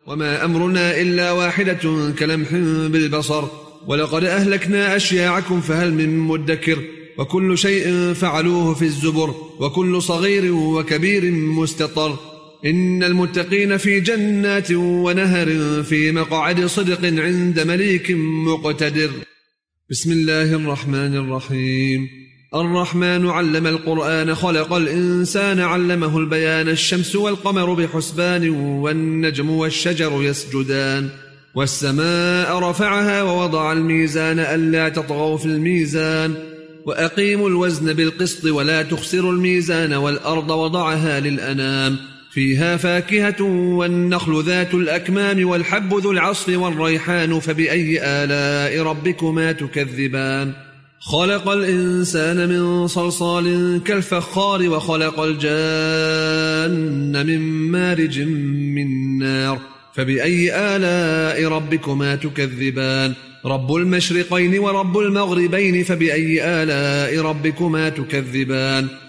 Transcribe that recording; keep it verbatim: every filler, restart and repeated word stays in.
وما أمرنا إلا واحدة كلمح بالبصر ولقد أهلكنا أشياعكم فهل من مدكر وكل شيء فعلوه في الزبر وكل صغير وكبير مستطر إن المتقين في جنات ونهر في مقعد صدق عند مليك مقتدر. بسم الله الرحمن الرحيم. الرحمن علم القرآن خلق الإنسان علمه البيان الشمس والقمر بحسبان والنجم والشجر يسجدان والسماء رفعها ووضع الميزان ألا تطغوا في الميزان وأقيموا الوزن بالقسط ولا تخسروا الميزان والأرض وضعها للأنام فيها فاكهة والنخل ذات الأكمام والحب ذو العصف والريحان فبأي آلاء ربكما تكذبان خلق الإنسان من صلصال كالفخار وخلق الجان من مارج من نار فبأي آلاء ربكما تكذبان رب المشرقين ورب المغربين فبأي آلاء ربكما تكذبان